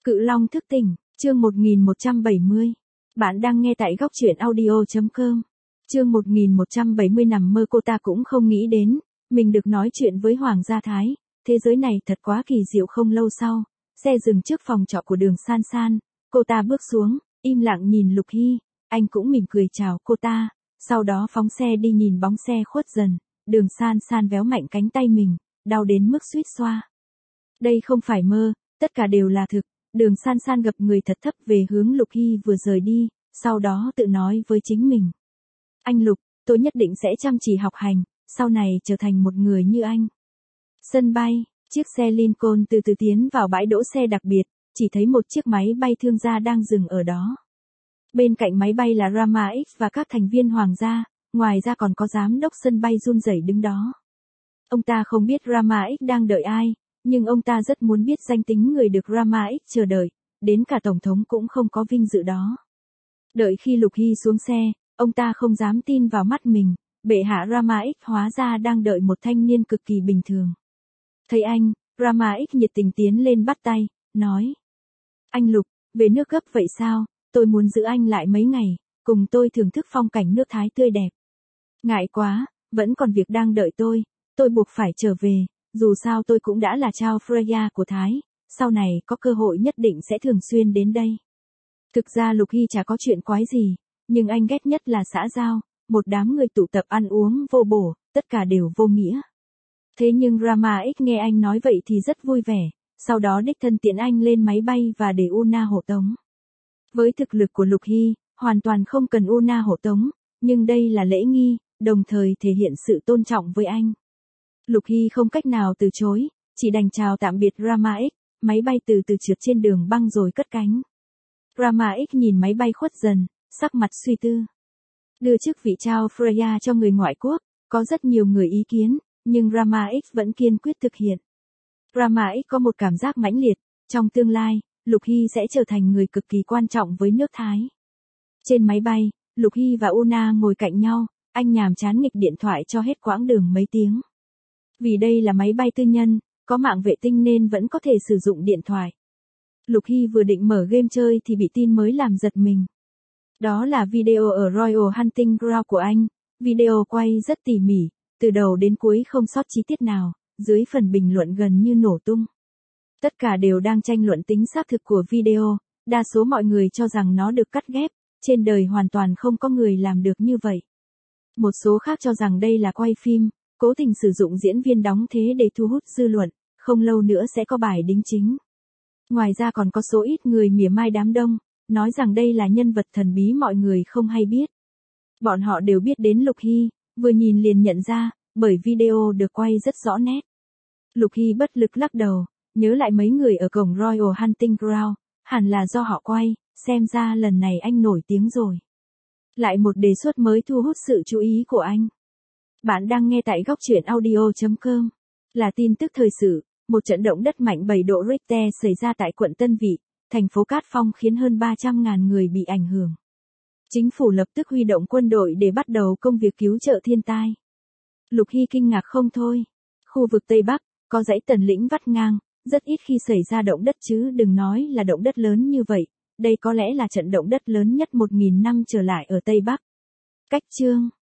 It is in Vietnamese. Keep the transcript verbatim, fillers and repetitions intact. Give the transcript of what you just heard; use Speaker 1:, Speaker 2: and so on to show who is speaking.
Speaker 1: Cự Long thức tỉnh, chương một nghìn một trăm bảy mươi. Bạn đang nghe tại góc truyện audio chấm com. Chương một nghìn một trăm bảy mươi nằm mơ cô ta cũng không nghĩ đến, mình được nói chuyện với Hoàng gia Thái, thế giới này thật quá kỳ diệu. Không lâu sau, xe dừng trước phòng trọ của Đường San San, cô ta bước xuống, im lặng nhìn Lục Hy, anh cũng mỉm cười chào cô ta, sau đó phóng xe đi. Nhìn bóng xe khuất dần, Đường San San véo mạnh cánh tay mình, đau đến mức suýt xoa. Đây không phải mơ, tất cả đều là thực. Đường San San gập người thật thấp về hướng Lục Hy vừa rời đi, sau đó tự nói với chính mình. Anh Lục, tôi nhất định sẽ chăm chỉ học hành, sau này trở thành một người như anh. Sân bay, chiếc xe Lincoln từ từ tiến vào bãi đỗ xe đặc biệt, chỉ thấy một chiếc máy bay thương gia đang dừng ở đó. Bên cạnh máy bay là Rama X và các thành viên hoàng gia, ngoài ra còn có giám đốc sân bay run rẩy đứng đó. Ông ta không biết Rama X đang đợi ai, nhưng ông ta rất muốn biết danh tính người được Rama X chờ đợi, đến cả Tổng thống cũng không có vinh dự đó. Đợi khi Lục Hy xuống xe, ông ta không dám tin vào mắt mình, bệ hạ Rama X hóa ra đang đợi một thanh niên cực kỳ bình thường. Thấy anh, Rama X nhiệt tình tiến lên bắt tay, nói. Anh Lục, về nước gấp vậy sao, tôi muốn giữ anh lại mấy ngày, cùng tôi thưởng thức phong cảnh nước Thái tươi đẹp. Ngại quá, vẫn còn việc đang đợi tôi, tôi buộc phải trở về. Dù sao tôi cũng đã là Chao Freya của Thái, sau này có cơ hội nhất định sẽ thường xuyên đến đây. Thực ra Lục Hy chả có chuyện quái gì, nhưng anh ghét nhất là xã giao, một đám người tụ tập ăn uống vô bổ, tất cả đều vô nghĩa. Thế nhưng Rama X nghe anh nói vậy thì rất vui vẻ, sau đó đích thân tiễn anh lên máy bay và để Una hộ tống. Với thực lực của Lục Hy, hoàn toàn không cần Una hộ tống, nhưng đây là lễ nghi, đồng thời thể hiện sự tôn trọng với anh. Lục Hy không cách nào từ chối, chỉ đành chào tạm biệt Rama X, máy bay từ từ trượt trên đường băng rồi cất cánh. Rama X nhìn máy bay khuất dần, sắc mặt suy tư. Đưa chức vị Chao Freya cho người ngoại quốc, có rất nhiều người ý kiến, nhưng Rama X vẫn kiên quyết thực hiện. Rama X có một cảm giác mãnh liệt, trong tương lai, Lục Hy sẽ trở thành người cực kỳ quan trọng với nước Thái. Trên máy bay, Lục Hy và Una ngồi cạnh nhau, anh nhàm chán nghịch điện thoại cho hết quãng đường mấy tiếng. Vì đây là máy bay tư nhân, có mạng vệ tinh nên vẫn có thể sử dụng điện thoại. Lục Hy vừa định mở game chơi thì bị tin mới làm giật mình. Đó là video ở Royal Hunting Ground của anh, video quay rất tỉ mỉ, từ đầu đến cuối không sót chi tiết nào, dưới phần bình luận gần như nổ tung. Tất cả đều đang tranh luận tính xác thực của video, đa số mọi người cho rằng nó được cắt ghép, trên đời hoàn toàn không có người làm được như vậy. Một số khác cho rằng đây là quay phim, cố tình sử dụng diễn viên đóng thế để thu hút dư luận, không lâu nữa sẽ có bài đính chính. Ngoài ra còn có số ít người mỉa mai đám đông, nói rằng đây là nhân vật thần bí mọi người không hay biết. Bọn họ đều biết đến Lục Hy, vừa nhìn liền nhận ra, bởi video được quay rất rõ nét. Lục Hy bất lực lắc đầu, nhớ lại mấy người ở cổng Royal Hunting Ground, hẳn là do họ quay, xem ra lần này anh nổi tiếng rồi. Lại một đề xuất mới thu hút sự chú ý của anh. Bạn đang nghe tại góc truyện audio chấm com. Là tin tức thời sự, một trận động đất mạnh bảy độ Richter xảy ra tại quận Tân Vị, thành phố Cát Phong khiến hơn ba trăm nghìn người bị ảnh hưởng. Chính phủ lập tức huy động quân đội để bắt đầu công việc cứu trợ thiên tai. Lục Hy kinh ngạc không thôi. Khu vực Tây Bắc, có dãy Tần Lĩnh vắt ngang, rất ít khi xảy ra động đất chứ đừng nói là động đất lớn như vậy. Đây có lẽ là trận động đất lớn nhất một nghìn năm trở lại ở Tây Bắc. Cách chương